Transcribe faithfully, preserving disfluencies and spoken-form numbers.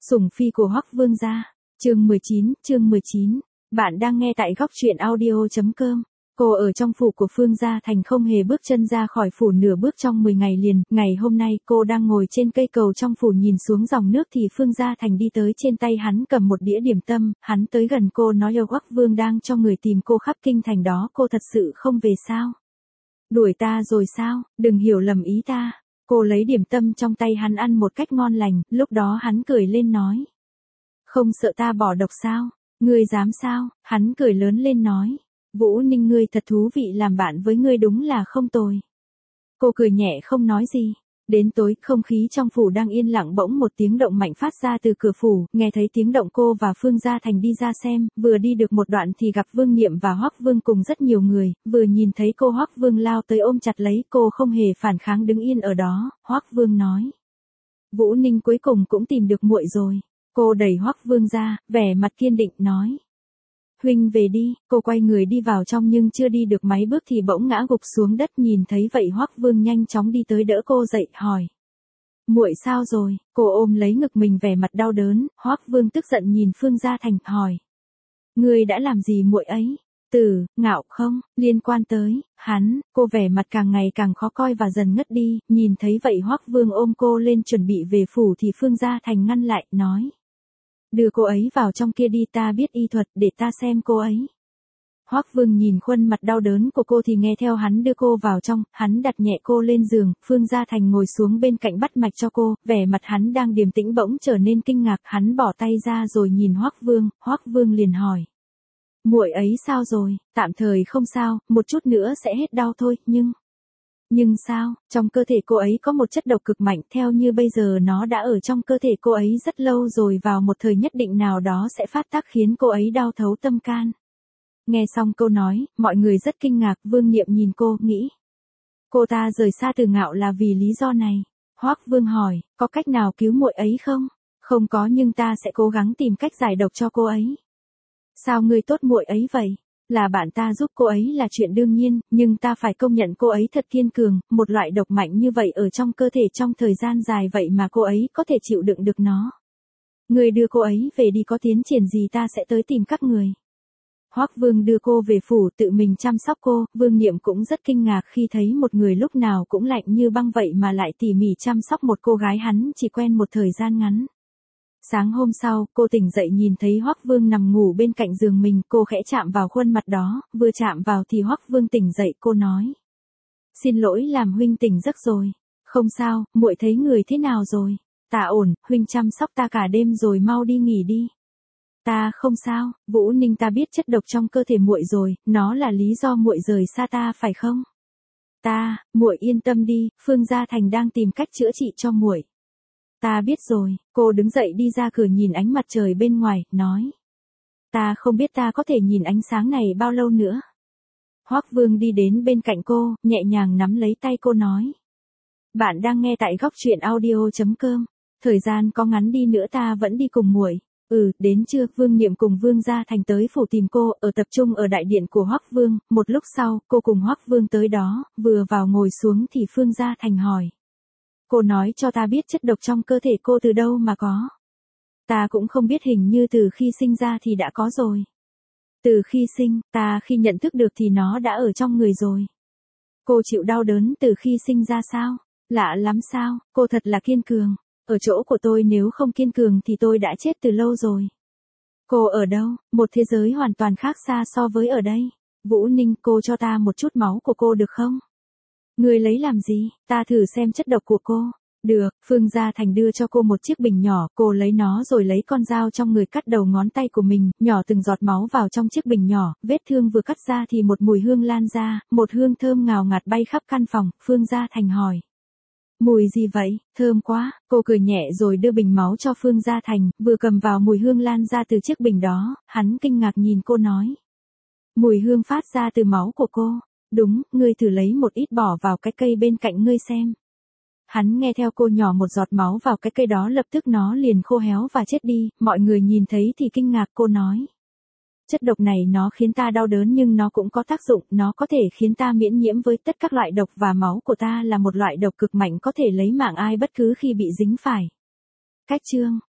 Sủng phi của Hoắc Vương gia. Chương mười chín, chương mười chín. Bạn đang nghe tại góc truyện audio chấm com. Cô ở trong phủ của Phương Gia Thành không hề bước chân ra khỏi phủ nửa bước trong mười ngày liền. Ngày hôm nay cô đang ngồi trên cây cầu trong phủ nhìn xuống dòng nước thì Phương Gia Thành đi tới, trên tay hắn cầm một đĩa điểm tâm. Hắn tới gần cô nói: "Yêu Hoắc Vương đang cho người tìm cô khắp kinh thành đó, cô thật sự không về sao? Đuổi ta rồi sao? Đừng hiểu lầm ý ta." Cô lấy điểm tâm trong tay hắn ăn một cách ngon lành, lúc đó hắn cười lên nói: "Không sợ ta bỏ độc sao? Ngươi dám sao?" Hắn cười lớn lên nói: "Vũ Ninh ngươi thật thú vị, làm bạn với ngươi đúng là không tồi." Cô cười nhẹ không nói gì. Đến tối, không khí trong phủ đang yên lặng, bỗng một tiếng động mạnh phát ra từ cửa phủ, nghe thấy tiếng động cô và Phương Gia Thành đi ra xem, vừa đi được một đoạn thì gặp Vương Niệm và Hoắc Vương cùng rất nhiều người, vừa nhìn thấy cô Hoắc Vương lao tới ôm chặt lấy cô, không hề phản kháng đứng yên ở đó. Hoắc Vương nói: "Vũ Ninh cuối cùng cũng tìm được muội rồi." Cô đẩy Hoắc Vương ra, vẻ mặt kiên định nói: "Huynh về đi." Cô quay người đi vào trong nhưng chưa đi được mấy bước thì bỗng ngã gục xuống đất, nhìn thấy vậy Hoắc Vương nhanh chóng đi tới đỡ cô dậy, hỏi: "Muội sao rồi?" Cô ôm lấy ngực mình vẻ mặt đau đớn. Hoắc Vương tức giận nhìn Phương Gia Thành, hỏi: "Ngươi đã làm gì muội ấy? Tử, Ngạo không liên quan tới hắn." Cô vẻ mặt càng ngày càng khó coi và dần ngất đi. Nhìn thấy vậy Hoắc Vương ôm cô lên chuẩn bị về phủ thì Phương Gia Thành ngăn lại, nói: "Đưa cô ấy vào trong kia đi, ta biết y thuật, để ta xem cô ấy." Hoắc Vương nhìn khuôn mặt đau đớn của cô thì nghe theo hắn đưa cô vào trong, hắn đặt nhẹ cô lên giường, Phương Gia Thành ngồi xuống bên cạnh bắt mạch cho cô, vẻ mặt hắn đang điềm tĩnh bỗng trở nên kinh ngạc, hắn bỏ tay ra rồi nhìn Hoắc Vương, Hoắc Vương liền hỏi: "Muội ấy sao rồi?" "Tạm thời không sao, một chút nữa sẽ hết đau thôi, nhưng..." "Nhưng sao?" "Trong cơ thể cô ấy có một chất độc cực mạnh, theo như bây giờ nó đã ở trong cơ thể cô ấy rất lâu rồi, vào một thời nhất định nào đó sẽ phát tác khiến cô ấy đau thấu tâm can." Nghe xong câu nói, mọi người rất kinh ngạc. Vương Niệm nhìn cô, nghĩ: cô ta rời xa Từ Ngạo là vì lý do này. Hoắc Vương hỏi: "Có cách nào cứu muội ấy không?" "Không có, nhưng ta sẽ cố gắng tìm cách giải độc cho cô ấy." "Sao ngươi tốt muội ấy vậy?" "Là bạn ta giúp cô ấy là chuyện đương nhiên, nhưng ta phải công nhận cô ấy thật kiên cường, một loại độc mạnh như vậy ở trong cơ thể trong thời gian dài vậy mà cô ấy có thể chịu đựng được nó. Ngươi đưa cô ấy về đi, có tiến triển gì ta sẽ tới tìm các người." Hoắc Vương đưa cô về phủ, tự mình chăm sóc cô. Vương Niệm cũng rất kinh ngạc khi thấy một người lúc nào cũng lạnh như băng vậy mà lại tỉ mỉ chăm sóc một cô gái hắn chỉ quen một thời gian ngắn. Sáng hôm sau, cô tỉnh dậy nhìn thấy Hoắc Vương nằm ngủ bên cạnh giường mình, cô khẽ chạm vào khuôn mặt đó, vừa chạm vào thì Hoắc Vương tỉnh dậy, cô nói: "Xin lỗi làm huynh tỉnh giấc rồi." "Không sao, muội thấy người thế nào rồi?" "Ta ổn, huynh chăm sóc ta cả đêm rồi, mau đi nghỉ đi." "Ta không sao, Vũ Ninh, ta biết chất độc trong cơ thể muội rồi, nó là lý do muội rời xa ta phải không?" "Ta, muội yên tâm đi, Phương Gia Thành đang tìm cách chữa trị cho muội." "Ta biết rồi." Cô đứng dậy đi ra cửa nhìn ánh mặt trời bên ngoài, nói: "Ta không biết ta có thể nhìn ánh sáng này bao lâu nữa." Hoắc Vương đi đến bên cạnh cô, nhẹ nhàng nắm lấy tay cô nói: "Bạn đang nghe tại góc truyện audio chấm com. Thời gian có ngắn đi nữa ta vẫn đi cùng muội." Ừ, đến trưa, Vương Niệm cùng Vương Gia Thành tới phủ tìm cô, ở tập trung ở đại điện của Hoắc Vương. Một lúc sau, cô cùng Hoắc Vương tới đó, vừa vào ngồi xuống thì Phương Gia Thành hỏi: "Cô nói cho ta biết chất độc trong cơ thể cô từ đâu mà có?" "Ta cũng không biết, hình như từ khi sinh ra thì đã có rồi." "Từ khi sinh, ta khi nhận thức được thì nó đã ở trong người rồi." "Cô chịu đau đớn từ khi sinh ra sao? Lạ lắm sao, cô thật là kiên cường. Ở chỗ của tôi nếu không kiên cường thì tôi đã chết từ lâu rồi." "Cô ở đâu?" "Một thế giới hoàn toàn khác xa so với ở đây." "Vũ Ninh, cô cho ta một chút máu của cô được không?" "Ngươi lấy làm gì?" "Ta thử xem chất độc của cô." "Được." Phương Gia Thành đưa cho cô một chiếc bình nhỏ, cô lấy nó rồi lấy con dao trong người cắt đầu ngón tay của mình, nhỏ từng giọt máu vào trong chiếc bình nhỏ, vết thương vừa cắt ra thì một mùi hương lan ra, một hương thơm ngào ngạt bay khắp căn phòng. Phương Gia Thành hỏi: "Mùi gì vậy?" "Thơm quá." Cô cười nhẹ rồi đưa bình máu cho Phương Gia Thành, vừa cầm vào mùi hương lan ra từ chiếc bình đó, hắn kinh ngạc nhìn cô nói: "Mùi hương phát ra từ máu của cô?" "Đúng, ngươi thử lấy một ít bỏ vào cái cây bên cạnh ngươi xem." Hắn nghe theo cô nhỏ một giọt máu vào cái cây đó, lập tức nó liền khô héo và chết đi. Mọi người nhìn thấy thì kinh ngạc. Cô nói: "Chất độc này nó khiến ta đau đớn nhưng nó cũng có tác dụng, nó có thể khiến ta miễn nhiễm với tất các loại độc, và máu của ta là một loại độc cực mạnh có thể lấy mạng ai bất cứ khi bị dính phải." Cách chương